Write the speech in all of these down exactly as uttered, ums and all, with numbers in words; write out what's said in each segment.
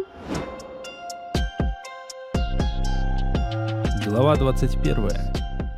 Глава двадцать первая.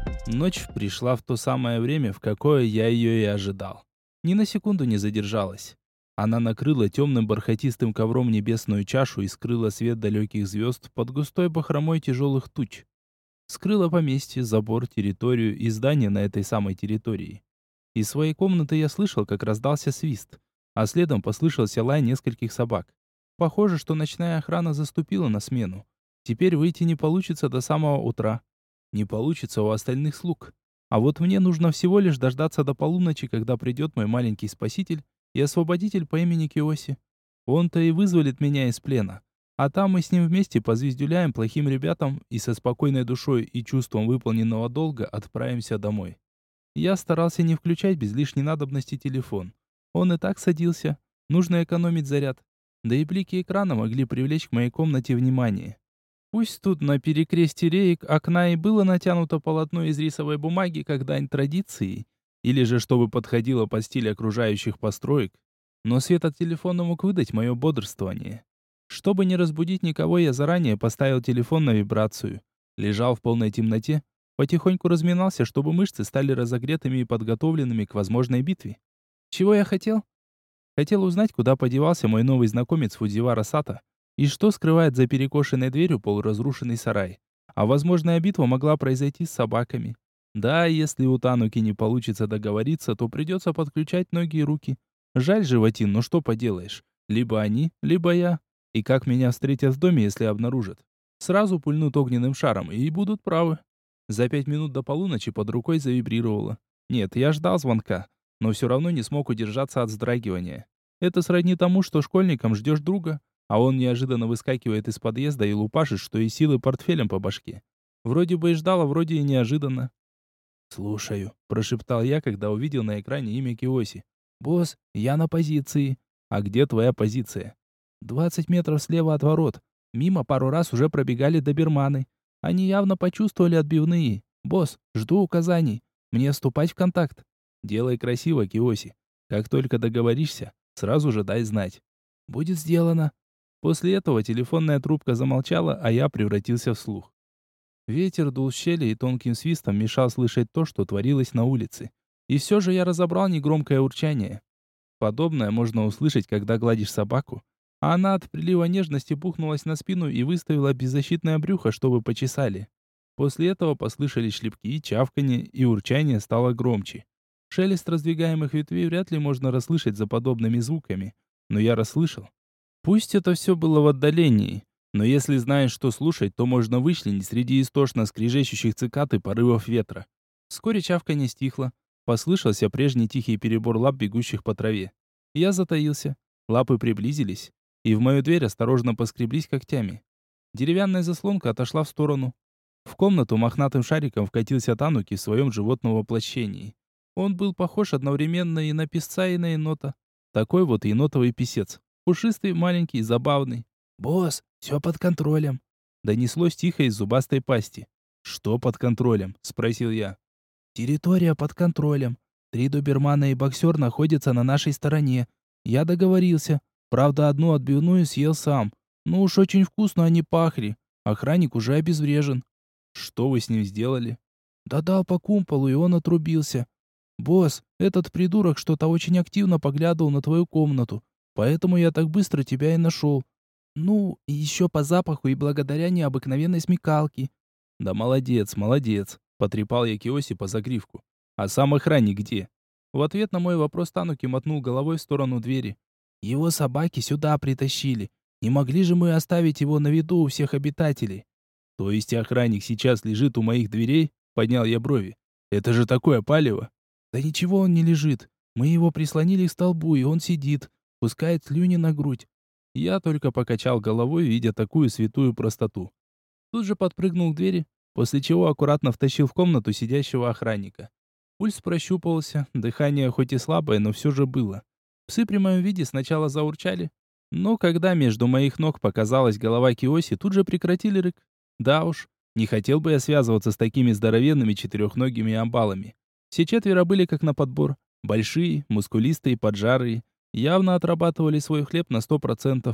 Ночь пришла в то самое время, в какое я ее и ожидал. Ни на секунду не задержалась. Она накрыла темным бархатистым ковром небесную чашу и скрыла свет далеких звезд под густой бахромой тяжелых туч. Скрыла поместье, забор, территорию и здание на этой самой территории. Из своей комнаты я слышал, как раздался свист, а следом послышался лай нескольких собак. Похоже, что ночная охрана заступила на смену. Теперь выйти не получится до самого утра. Не получится у остальных слуг. А вот мне нужно всего лишь дождаться до полуночи, когда придет мой маленький спаситель и освободитель по имени Киоси. Он-то и вызволит меня из плена. А там мы с ним вместе позвездюляем плохим ребятам и со спокойной душой и чувством выполненного долга отправимся домой. Я старался не включать без лишней надобности телефон. Он и так садился. Нужно экономить заряд. Да и блики экрана могли привлечь к моей комнате внимание. Пусть тут на перекрестье реек окна и было натянуто полотно из рисовой бумаги как дань традиции, или же чтобы подходило под стиль окружающих построек, но свет от телефона мог выдать мое бодрствование. Чтобы не разбудить никого, я заранее поставил телефон на вибрацию. Лежал в полной темноте, потихоньку разминался, чтобы мышцы стали разогретыми и подготовленными к возможной битве. Чего я хотел? Хотел узнать, куда подевался мой новый знакомец Фудзивара Сато, и что скрывает за перекошенной дверью полуразрушенный сарай. А возможная битва могла произойти с собаками. Да, если у Тануки не получится договориться, то придется подключать ноги и руки. Жаль животин, но что поделаешь. Либо они, либо я. И как меня встретят в доме, если обнаружат? Сразу пульнут огненным шаром, и будут правы. За пять минут до полуночи под рукой завибрировало. Нет, я ждал звонка, но все равно не смог удержаться от вздрагивания. Это сродни тому, что школьникам ждешь друга, а он неожиданно выскакивает из подъезда и лупашит, что из силы портфелем по башке. Вроде бы и ждал, а вроде и неожиданно. «Слушаю», — прошептал я, когда увидел на экране имя Киоси. «Босс, я на позиции». «А где твоя позиция?» «Двадцать метров слева от ворот. Мимо пару раз уже пробегали доберманы. Они явно почувствовали отбивные. Босс, жду указаний. Мне вступать в контакт». «Делай красиво, Киоси. Как только договоришься, сразу же дай знать». «Будет сделано». После этого телефонная трубка замолчала, а я превратился в слух. Ветер дул в щели и тонким свистом мешал слышать то, что творилось на улице. И все же я разобрал негромкое урчание. Подобное можно услышать, когда гладишь собаку, а она от прилива нежности бухнулась на спину и выставила беззащитное брюхо, чтобы почесали. После этого послышались шлепки, чавканье, и урчание стало громче. Шелест раздвигаемых ветвей вряд ли можно расслышать за подобными звуками, но я расслышал. Пусть это все было в отдалении, но если знаешь, что слушать, то можно вычленить среди истошно скрежещущих цикад и порывов ветра. Вскоре чавканье стихло. Послышался прежний тихий перебор лап, бегущих по траве. Я затаился. Лапы приблизились, и в мою дверь осторожно поскреблись когтями. Деревянная заслонка отошла в сторону. В комнату мохнатым шариком вкатился Тануки в своем животном воплощении. Он был похож одновременно и на песца, и на енота. Такой вот енотовый писец. Пушистый, маленький, забавный. «Босс, все под контролем», — донеслось тихо из зубастой пасти. «Что под контролем?» — спросил я. «Территория под контролем. Три добермана и боксер находятся на нашей стороне. Я договорился. Правда, одну отбивную съел сам. Ну уж очень вкусно они пахли. Охранник уже обезврежен». «Что вы с ним сделали?» «Да дал по кумполу, и он отрубился. Босс, этот придурок что-то очень активно поглядывал на твою комнату. Поэтому я так быстро тебя и нашел. Ну, и еще по запаху и благодаря необыкновенной смекалке». «Да молодец, молодец», — потрепал я Киоси по загривку. «А сам охранник где?» В ответ на мой вопрос Тануки мотнул головой в сторону двери. «Его собаки сюда притащили. Не могли же мы оставить его на виду у всех обитателей?» «То есть охранник сейчас лежит у моих дверей?» — поднял я брови. «Это же такое палево!» «Да ничего он не лежит. Мы его прислонили к столбу, и он сидит. Пускает слюни на грудь». Я только покачал головой, видя такую святую простоту. Тут же подпрыгнул к двери, после чего аккуратно втащил в комнату сидящего охранника. Пульс прощупывался, дыхание хоть и слабое, но все же было. Псы при моем виде сначала заурчали, но когда между моих ног показалась голова Киоси, тут же прекратили рык. Да уж, не хотел бы я связываться с такими здоровенными четырехногими амбалами. Все четверо были как на подбор. Большие, мускулистые, поджарые. Явно отрабатывали свой хлеб на сто процентов.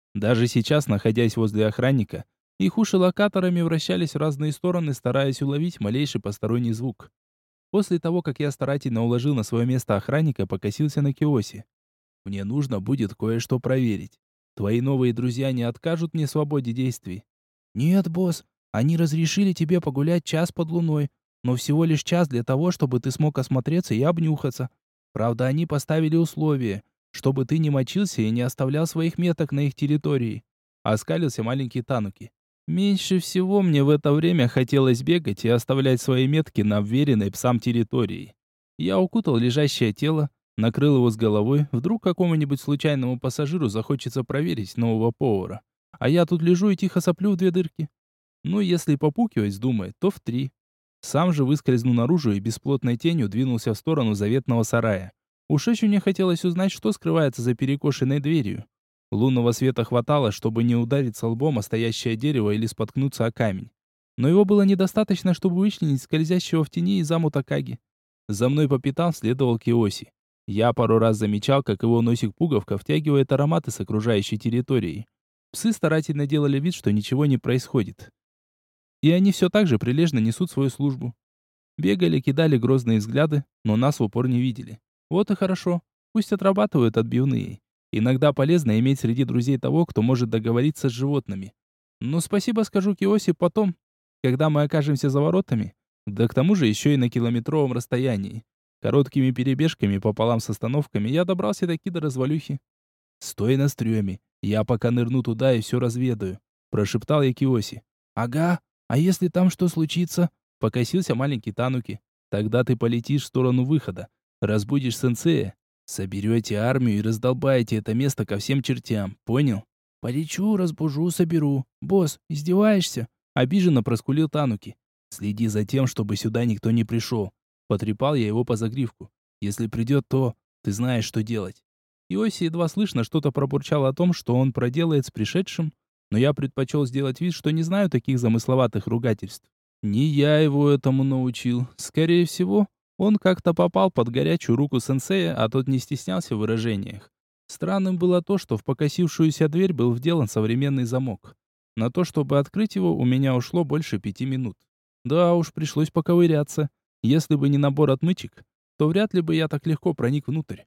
Даже сейчас, находясь возле охранника, их уши локаторами вращались в разные стороны, стараясь уловить малейший посторонний звук. После того, как я старательно уложил на свое место охранника, покосился на Киоси. Мне нужно будет кое-что проверить. Твои новые друзья не откажут мне в свободе действий? Нет, босс. Они разрешили тебе погулять час под луной, но всего лишь час для того, чтобы ты смог осмотреться и обнюхаться. Правда, они поставили условие, чтобы ты не мочился и не оставлял своих меток на их территории. Оскалился маленький Тануки. Меньше всего мне в это время хотелось бегать и оставлять свои метки на вверенной псам территории. Я укутал лежащее тело, накрыл его с головой, вдруг какому-нибудь случайному пассажиру захочется проверить нового повара. А я тут лежу и тихо соплю в две дырки. Ну, если попукивать вздумает, то в три. Сам же выскользнул наружу и бесплотной тенью двинулся в сторону заветного сарая. Уж очень мне хотелось узнать, что скрывается за перекошенной дверью. Лунного света хватало, чтобы не удариться лбом о стоящее дерево или споткнуться о камень. Но его было недостаточно, чтобы вычленить скользящего в тени Изаму Такаги. За мной по пятам следовал Киоси. Я пару раз замечал, как его носик-пуговка втягивает ароматы с окружающей территории. Псы старательно делали вид, что ничего не происходит. И они все так же прилежно несут свою службу. Бегали, кидали грозные взгляды, но нас в упор не видели. Вот и хорошо. Пусть отрабатывают отбивные. Иногда полезно иметь среди друзей того, кто может договориться с животными. Но спасибо скажу Киоси потом, когда мы окажемся за воротами, да к тому же еще и на километровом расстоянии. Короткими перебежками пополам с остановками я добрался таки до развалюхи. «Стой на стреме, я пока нырну туда и все разведаю», — прошептал я Киоси. «Ага, а если там что случится?» — покосился маленький Тануки. «Тогда ты полетишь в сторону выхода, разбудишь сенсея, соберете армию и раздолбаете это место ко всем чертям, понял?» «Полечу, разбужу, соберу. Босс, издеваешься?» — обиженно проскулил Тануки. «Следи за тем, чтобы сюда никто не пришел». Потрепал я его по загривку. «Если придет, то ты знаешь, что делать». Иоси едва слышно что-то пробурчал о том, что он проделает с пришедшим, но я предпочел сделать вид, что не знаю таких замысловатых ругательств. Не я его этому научил. Скорее всего, он как-то попал под горячую руку сенсея, а тот не стеснялся в выражениях. Странным было то, что в покосившуюся дверь был вделан современный замок. На то, чтобы открыть его, у меня ушло больше пяти минут. Да уж, пришлось поковыряться. Если бы не набор отмычек, то вряд ли бы я так легко проник внутрь.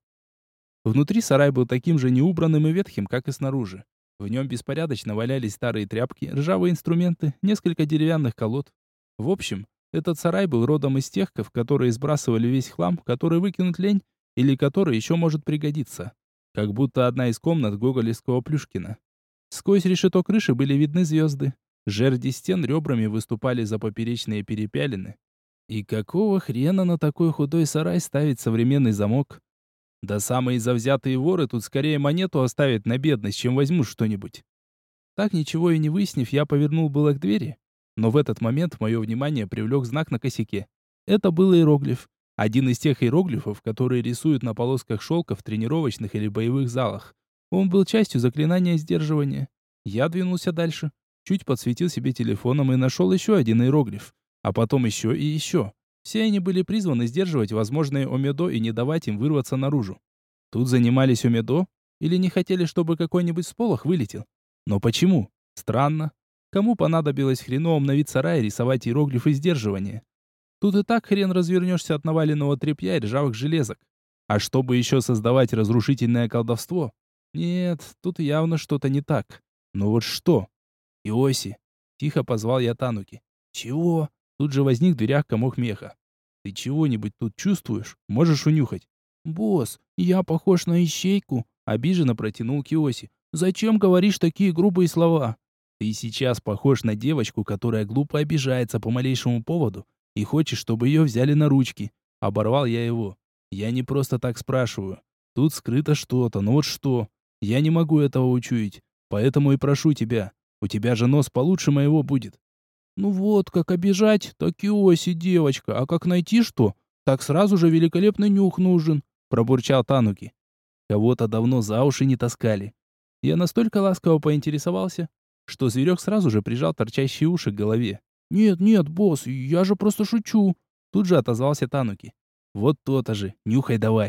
Внутри сарай был таким же неубранным и ветхим, как и снаружи. В нем беспорядочно валялись старые тряпки, ржавые инструменты, несколько деревянных колод. В общем, этот сарай был родом из тех, в которые сбрасывали весь хлам, который выкинуть лень, или который еще может пригодиться. Как будто одна из комнат гоголевского Плюшкина. Сквозь решето крыши были видны звезды. Жерди стен ребрами выступали за поперечные перепялины. И какого хрена на такой худой сарай ставить современный замок? Да самые завзятые воры тут скорее монету оставят на бедность, чем возьмут что-нибудь. Так ничего и не выяснив, я повернул было к двери, но в этот момент мое внимание привлек знак на косяке. Это был иероглиф. Один из тех иероглифов, которые рисуют на полосках шелка в тренировочных или боевых залах. Он был частью заклинания сдерживания. Я двинулся дальше, чуть подсветил себе телефоном и нашел еще один иероглиф. А потом еще и еще. Все они были призваны сдерживать возможные омедо и не давать им вырваться наружу. Тут занимались омедо? Или не хотели, чтобы какой-нибудь сполох вылетел? Но почему? Странно. Кому понадобилось хреновым на вид сарая рисовать иероглифы сдерживания? Тут и так хрен развернешься от наваленного тряпья и ржавых железок. А чтобы еще создавать разрушительное колдовство? Нет, тут явно что-то не так. Но вот что? «Иоси!» — тихо позвал я Тануки. «Чего?» Тут же возник в дверях комок меха. «Ты чего-нибудь тут чувствуешь? Можешь унюхать?» «Босс, я похож на ищейку», — обиженно протянул Киоси. «Зачем говоришь такие грубые слова?» «Ты сейчас похож на девочку, которая глупо обижается по малейшему поводу и хочет, чтобы ее взяли на ручки». Оборвал я его. «Я не просто так спрашиваю. Тут скрыто что-то, но вот что? Я не могу этого учуять, поэтому и прошу тебя. У тебя же нос получше моего будет». «Ну вот, как обижать, так Киоси, девочка, а как найти что? Так сразу же великолепный нюх нужен», — пробурчал Тануки. Кого-то давно за уши не таскали. Я настолько ласково поинтересовался, что зверек сразу же прижал торчащие уши к голове. «Нет, нет, босс, я же просто шучу», — тут же отозвался Тануки. «Вот то-то же, нюхай давай».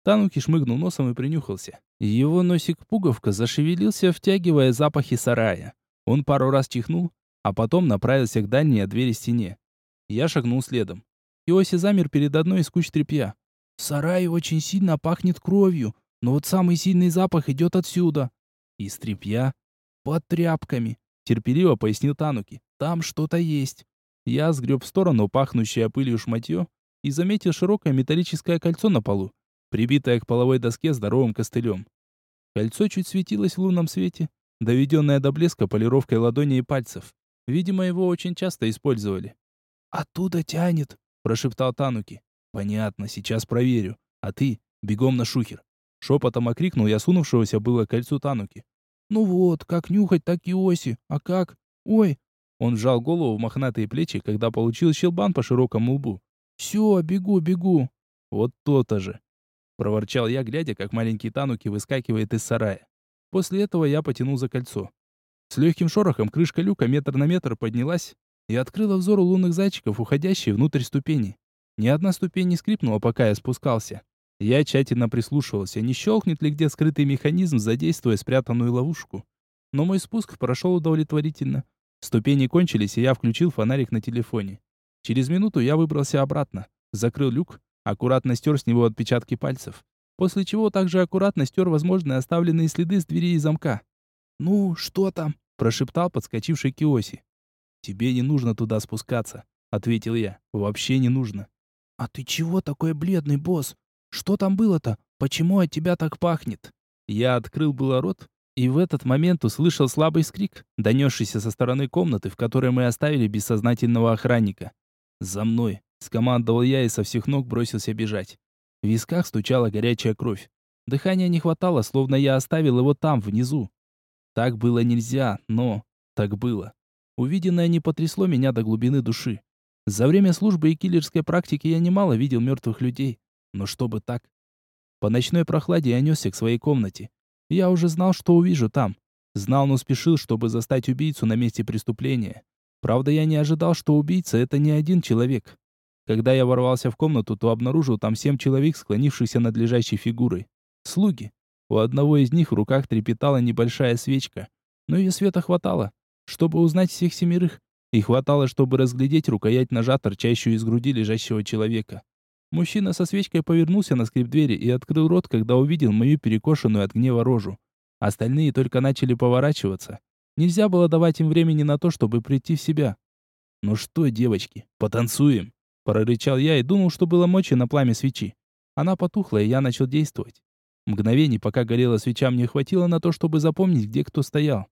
Тануки шмыгнул носом и принюхался. Его носик-пуговка зашевелился, втягивая запахи сарая. Он пару раз чихнул, а потом направился к дальней от двери стене. Я шагнул следом. Киоси замер перед одной из куч тряпья. «В сарае очень сильно пахнет кровью, но вот самый сильный запах идет отсюда». «Из тряпья?» «Под тряпками», — терпеливо пояснил Тануки. «Там что-то есть». Я сгреб в сторону пахнущее пылью шматье и заметил широкое металлическое кольцо на полу, прибитое к половой доске здоровым костылем. Кольцо чуть светилось в лунном свете, доведенное до блеска полировкой ладоней и пальцев. Видимо, его очень часто использовали. «Оттуда тянет», — прошептал Тануки. «Понятно, сейчас проверю. А ты бегом на шухер». Шепотом окрикнул я сунувшегося было к кольцу Тануки. «Ну вот, как нюхать, так и оси. А как? Ой!» Он сжал голову в мохнатые плечи, когда получил щелбан по широкому лбу. «Все, бегу, бегу». «Вот то-то же!» Проворчал я, глядя, как маленький Тануки выскакивает из сарая. После этого я потянул за кольцо. С легким шорохом крышка люка метр на метр поднялась и открыла взору лунных зайчиков, уходящие внутрь ступени. Ни одна ступень не скрипнула, пока я спускался. Я тщательно прислушивался, не щелкнет ли где скрытый механизм, задействуя спрятанную ловушку. Но мой спуск прошел удовлетворительно. Ступени кончились, и я включил фонарик на телефоне. Через минуту я выбрался обратно, закрыл люк, аккуратно стер с него отпечатки пальцев, после чего также аккуратно стер возможные оставленные следы с двери и замка. «Ну, что там?» – прошептал подскочивший Киоси. «Тебе не нужно туда спускаться», – ответил я. «Вообще не нужно». «А ты чего такой бледный, босс? Что там было-то? Почему от тебя так пахнет?» Я открыл было рот, и в этот момент услышал слабый скрик, донесшийся со стороны комнаты, в которой мы оставили бессознательного охранника. «За мной!» — скомандовал я и со всех ног бросился бежать. В висках стучала горячая кровь. Дыхания не хватало, словно я оставил его там, внизу. Так было нельзя, но так было. Увиденное не потрясло меня до глубины души. За время службы и киллерской практики я немало видел мертвых людей. Но чтобы так? По ночной прохладе я несся к своей комнате. Я уже знал, что увижу там. Знал, но спешил, чтобы застать убийцу на месте преступления. Правда, я не ожидал, что убийца — это не один человек. Когда я ворвался в комнату, то обнаружил там семь человек, склонившихся над лежащей фигурой. Слуги. У одного из них в руках трепетала небольшая свечка. Но ее света хватало, чтобы узнать всех семерых. И хватало, чтобы разглядеть рукоять ножа, торчащую из груди лежащего человека. Мужчина со свечкой повернулся на скрип двери и открыл рот, когда увидел мою перекошенную от гнева рожу. Остальные только начали поворачиваться. Нельзя было давать им времени на то, чтобы прийти в себя. «Ну что, девочки, потанцуем?» Прорычал я и дунул, что было мочи на пламя свечи. Она потухла, и я начал действовать. Мгновений, пока горела свеча, мне хватило на то, чтобы запомнить, где кто стоял.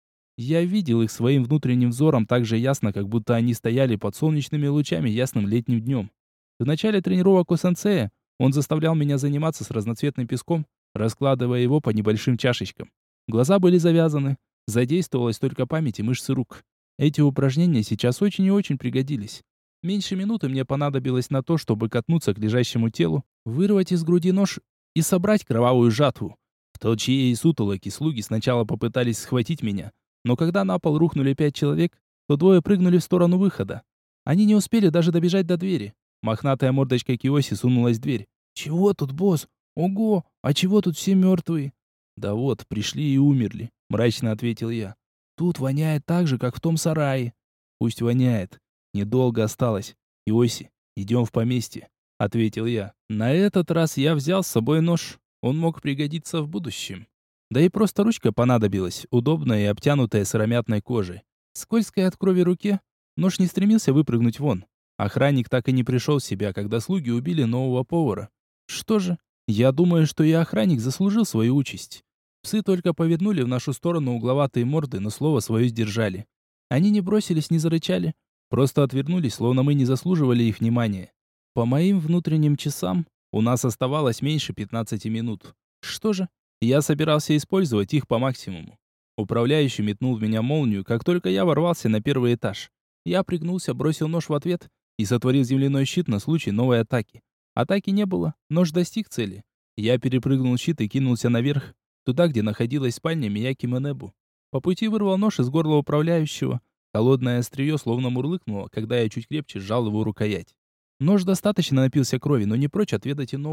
Я видел их своим внутренним взором так же ясно, как будто они стояли под солнечными лучами ясным летним днем. В начале тренировок у сенсея он заставлял меня заниматься с разноцветным песком, раскладывая его по небольшим чашечкам. Глаза были завязаны, задействовалась только память и мышцы рук. Эти упражнения сейчас очень и очень пригодились. Меньше минуты мне понадобилось на то, чтобы катнуться к лежащему телу, вырвать из груди нож и собрать кровавую жатву. В толчье и сутолоке слуги сначала попытались схватить меня, но когда на пол рухнули пять человек, то двое прыгнули в сторону выхода. Они не успели даже добежать до двери. Мохнатая мордочка Киоси сунулась в дверь. «Чего тут, босс? Ого, а чего тут все мертвые?» «Да вот, пришли и умерли», — мрачно ответил я. «Тут воняет так же, как в том сарае». «Пусть воняет. Недолго осталось. Киоси, идем в поместье», — ответил я. На этот раз я взял с собой нож. Он мог пригодиться в будущем. Да и просто ручка понадобилась, удобная и обтянутая сыромятной кожей. Скользкой от крови руке, нож не стремился выпрыгнуть вон. Охранник так и не пришел в себя, когда слуги убили нового повара. Что же, я думаю, что и охранник заслужил свою участь. Псы только повернули в нашу сторону угловатые морды, но слово свое сдержали. Они не бросились, не зарычали, просто отвернулись, словно мы не заслуживали их внимания. По моим внутренним часам у нас оставалось меньше пятнадцати минут. Что же, я собирался использовать их по максимуму. Управляющий метнул в меня молнию, как только я ворвался на первый этаж. Я пригнулся, бросил нож в ответ и сотворил земляной щит на случай новой атаки. Атаки не было, нож достиг цели. Я перепрыгнул щит и кинулся наверх, туда, где находилась спальня Мияки Манебу. По пути вырвал нож из горла управляющего. Холодное острие словно мурлыкнуло, когда я чуть крепче сжал его рукоять. Нож достаточно напился крови, но не прочь отведать и новый.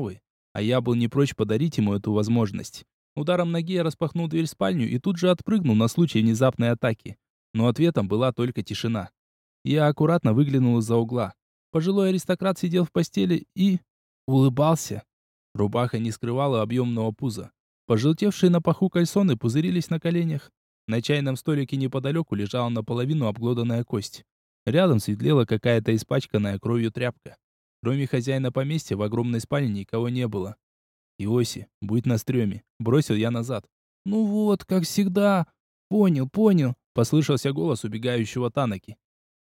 А я был не прочь подарить ему эту возможность. Ударом ноги я распахнул дверь в спальню и тут же отпрыгнул на случай внезапной атаки. Но ответом была только тишина. Я аккуратно выглянул из-за угла. Пожилой аристократ сидел в постели и... улыбался. Рубаха не скрывала объемного пуза. Пожелтевшие на паху кальсоны пузырились на коленях. На чайном столике неподалеку лежала наполовину обглоданная кость. Рядом светлела какая-то испачканная кровью тряпка. Кроме хозяина поместья в огромной спальне никого не было. «Иоси, будь на стреме», — бросил я назад. «Ну вот, как всегда. Понял, понял», — послышался голос убегающего Танаки.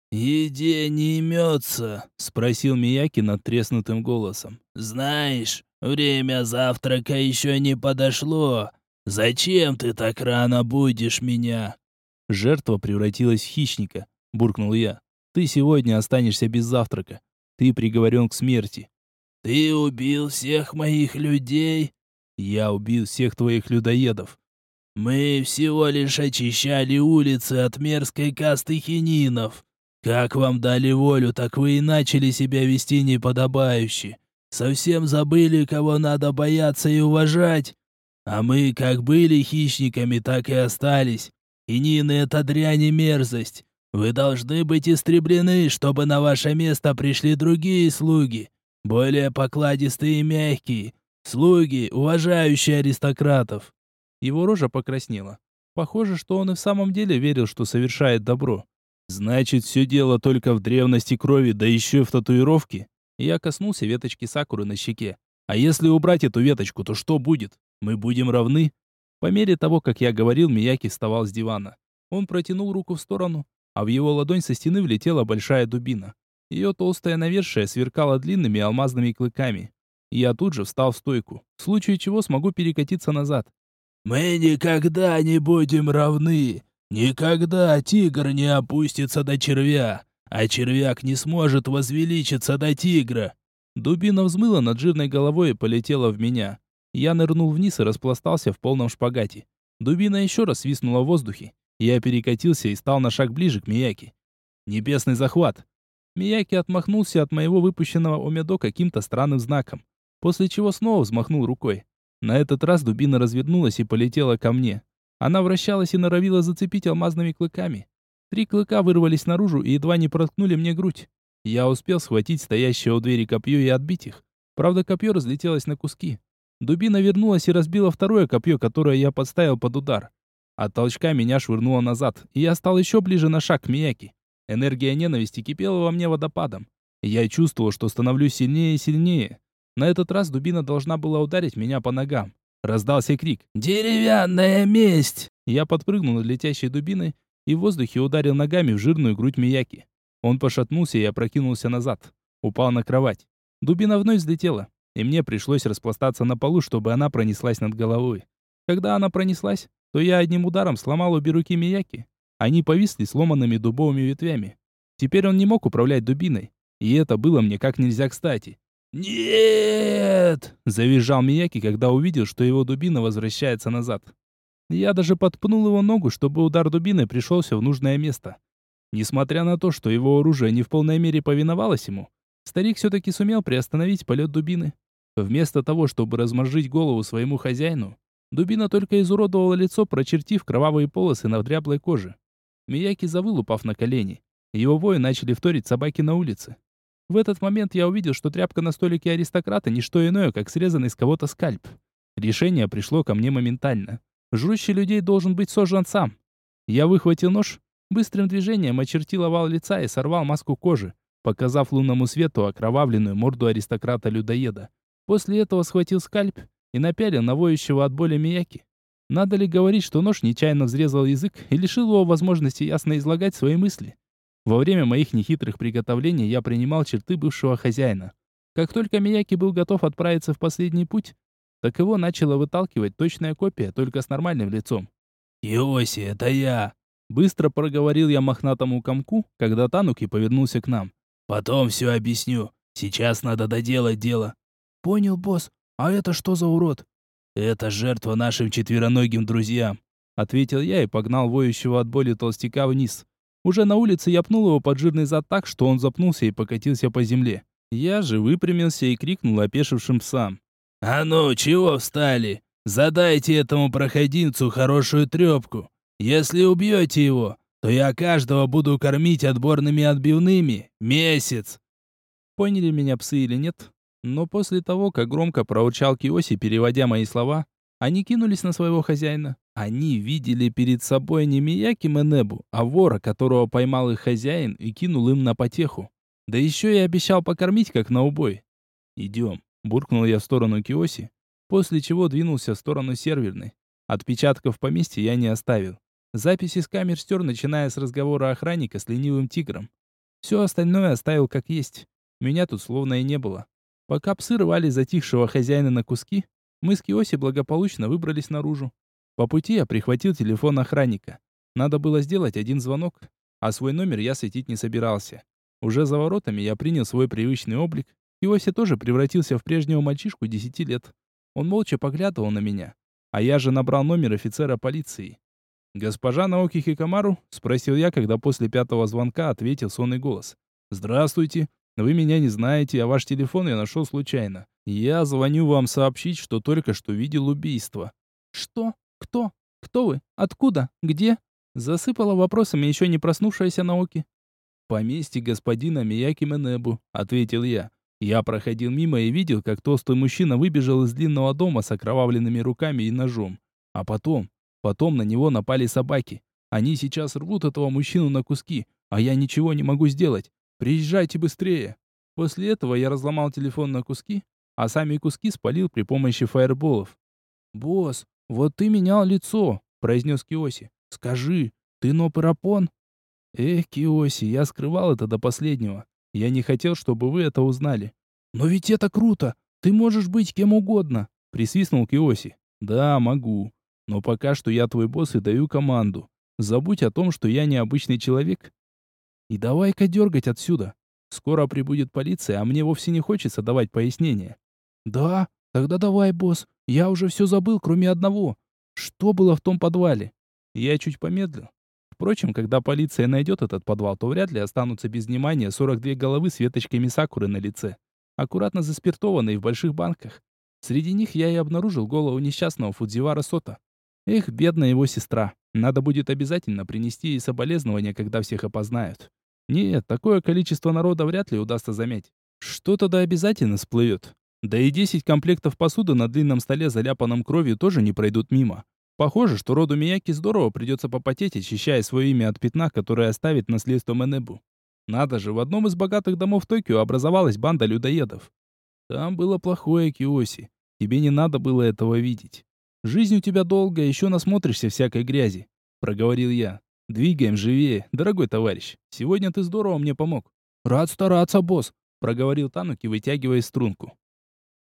«Еде не имется?» — спросил Мияки надтреснутым голосом. «Знаешь, время завтрака еще не подошло. Зачем ты так рано будешь меня?» «Жертва превратилась в хищника», — буркнул я. «Ты сегодня останешься без завтрака. Ты приговорен к смерти». «Ты убил всех моих людей?» «Я убил всех твоих людоедов». «Мы всего лишь очищали улицы от мерзкой касты хининов. Как вам дали волю, так вы и начали себя вести неподобающе. Совсем забыли, кого надо бояться и уважать. А мы как были хищниками, так и остались. Хинины — это дрянь и мерзость. Вы должны быть истреблены, чтобы на ваше место пришли другие слуги, более покладистые и мягкие. Слуги, уважающие аристократов». Его рожа покраснела. Похоже, что он и в самом деле верил, что совершает добро. «Значит, все дело только в древности крови, да еще и в татуировке?» Я коснулся веточки сакуры на щеке. «А если убрать эту веточку, то что будет? Мы будем равны?» По мере того, как я говорил, Мияки вставал с дивана. Он протянул руку в сторону, а в его ладонь со стены влетела большая дубина. Ее толстое навершие сверкало длинными алмазными клыками. Я тут же встал в стойку, в случае чего смогу перекатиться назад. «Мы никогда не будем равны. Никогда тигр не опустится до червя, а червяк не сможет возвеличиться до тигра». Дубина взмыла над жирной головой и полетела в меня. Я нырнул вниз и распластался в полном шпагате. Дубина еще раз свистнула в воздухе. Я перекатился и стал на шаг ближе к Мияки. «Небесный захват!» Мияки отмахнулся от моего выпущенного омедо каким-то странным знаком, после чего снова взмахнул рукой. На этот раз дубина развернулась и полетела ко мне. Она вращалась и норовила зацепить алмазными клыками. Три клыка вырвались наружу и едва не проткнули мне грудь. Я успел схватить стоящее у двери копье и отбить их. Правда, копье разлетелось на куски. Дубина вернулась и разбила второе копье, которое я подставил под удар. От толчка меня швырнуло назад, и я стал еще ближе на шаг к Мияки. Энергия ненависти кипела во мне водопадом. Я чувствовал, что становлюсь сильнее и сильнее. На этот раз дубина должна была ударить меня по ногам. Раздался крик «Деревянная месть!». Я подпрыгнул над летящей дубиной и в воздухе ударил ногами в жирную грудь Мияки. Он пошатнулся и опрокинулся назад. Упал на кровать. Дубина вновь взлетела, и мне пришлось распластаться на полу, чтобы она пронеслась над головой. Когда она пронеслась, то я одним ударом сломал обе руки Мияки. Они повисли сломанными дубовыми ветвями. Теперь он не мог управлять дубиной, и это было мне как нельзя кстати. «Нет!» — завизжал Мияки, когда увидел, что его дубина возвращается назад. Я даже подпнул его ногу, чтобы удар дубиной пришелся в нужное место. Несмотря на то, что его оружие не в полной мере повиновалось ему, старик все-таки сумел приостановить полет дубины. Вместо того, чтобы размозжить голову своему хозяину, дубина только изуродовала лицо, прочертив кровавые полосы на дряблой коже. Мияки завыл, упав на колени. Его вои начали вторить собаки на улице. В этот момент я увидел, что тряпка на столике аристократа не что иное, как срезанный с кого-то скальп. Решение пришло ко мне моментально. Жрущий людей должен быть сожжен сам. Я выхватил нож, быстрым движением очертил овал лица и сорвал маску кожи, показав лунному свету окровавленную морду аристократа-людоеда. После этого схватил скальп и напялил на воющего от боли Мияки. Надо ли говорить, что нож нечаянно взрезал язык и лишил его возможности ясно излагать свои мысли? Во время моих нехитрых приготовлений я принимал черты бывшего хозяина. Как только Мияки был готов отправиться в последний путь, так его начала выталкивать точная копия, только с нормальным лицом. «Иоси, это я!» Быстро проговорил я мохнатому комку, когда Тануки повернулся к нам. «Потом все объясню. Сейчас надо доделать дело». «Понял, босс. А это что за урод?» «Это жертва нашим четвероногим друзьям», — ответил я и погнал воющего от боли толстяка вниз. Уже на улице я пнул его под жирный зад так, что он запнулся и покатился по земле. Я же выпрямился и крикнул опешившим псам. «А ну, чего встали? Задайте этому проходимцу хорошую трепку. Если убьете его, то я каждого буду кормить отборными отбивными. Месяц!» Поняли меня псы или нет? Но после того, как громко проурчал Киоси, переводя мои слова, они кинулись на своего хозяина. Они видели перед собой не Мияки Менебу, а вора, которого поймал их хозяин и кинул им на потеху. Да еще и обещал покормить, как на убой. «Идем», — буркнул я в сторону Киоси, после чего двинулся в сторону серверной. Отпечатков в поместье я не оставил. Записи с камер стер, начиная с разговора охранника с ленивым тигром. Все остальное оставил как есть. Меня тут словно и не было. Пока псы рвали затихшего хозяина на куски, мы с Киоси благополучно выбрались наружу. По пути я прихватил телефон охранника. Надо было сделать один звонок, а свой номер я светить не собирался. Уже за воротами я принял свой привычный облик. Киоси тоже превратился в прежнего мальчишку десяти лет. Он молча поглядывал на меня, а я же набрал номер офицера полиции. «Госпожа Наоки Хикамару?» — спросил я, когда после пятого звонка ответил сонный голос. «Здравствуйте. Вы меня не знаете, а ваш телефон я нашел случайно. Я звоню вам сообщить, что только что видел убийство». «Что? Кто? Кто вы? Откуда? Где?» Засыпала вопросами еще не проснувшаяся Наоки. «В поместье господина Мияки Менебу», — ответил я. Я проходил мимо и видел, как толстый мужчина выбежал из длинного дома с окровавленными руками и ножом. А потом, потом на него напали собаки. Они сейчас рвут этого мужчину на куски, а я ничего не могу сделать. Приезжайте быстрее. После этого я разломал телефон на куски, а сами куски спалил при помощи фаерболов. «Босс, вот ты менял лицо», — произнес Киоси. «Скажи, ты Нопырапон?» «Эх, Киоси, я скрывал это до последнего. Я не хотел, чтобы вы это узнали». «Но ведь это круто! Ты можешь быть кем угодно!» — присвистнул Киоси. «Да, могу. Но пока что я твой босс и даю команду. Забудь о том, что я необычный человек. И давай-ка дергать отсюда. Скоро прибудет полиция, а мне вовсе не хочется давать пояснения». «Да, тогда давай, босс. Я уже все забыл, кроме одного. Что было в том подвале?» Я чуть помедлил. Впрочем, когда полиция найдет этот подвал, то вряд ли останутся без внимания сорок две головы с веточками сакуры на лице, аккуратно заспиртованные в больших банках. Среди них я и обнаружил голову несчастного Фудзивара Сота. Эх, бедная его сестра. Надо будет обязательно принести ей соболезнования, когда всех опознают. Нет, такое количество народа вряд ли удастся заметить. Что-то да обязательно всплывет. Да и десять комплектов посуды на длинном столе, заляпанном кровью, тоже не пройдут мимо. Похоже, что роду Мияки здорово придется попотеть, очищая свое имя от пятна, которое оставит наследство Менебу. Надо же, в одном из богатых домов Токио образовалась банда людоедов. Там было плохое, Киоси. Тебе не надо было этого видеть. Жизнь у тебя долгая, еще насмотришься всякой грязи, проговорил я. Двигаем живее, дорогой товарищ. Сегодня ты здорово мне помог. Рад стараться, босс, проговорил Тануки, вытягивая струнку.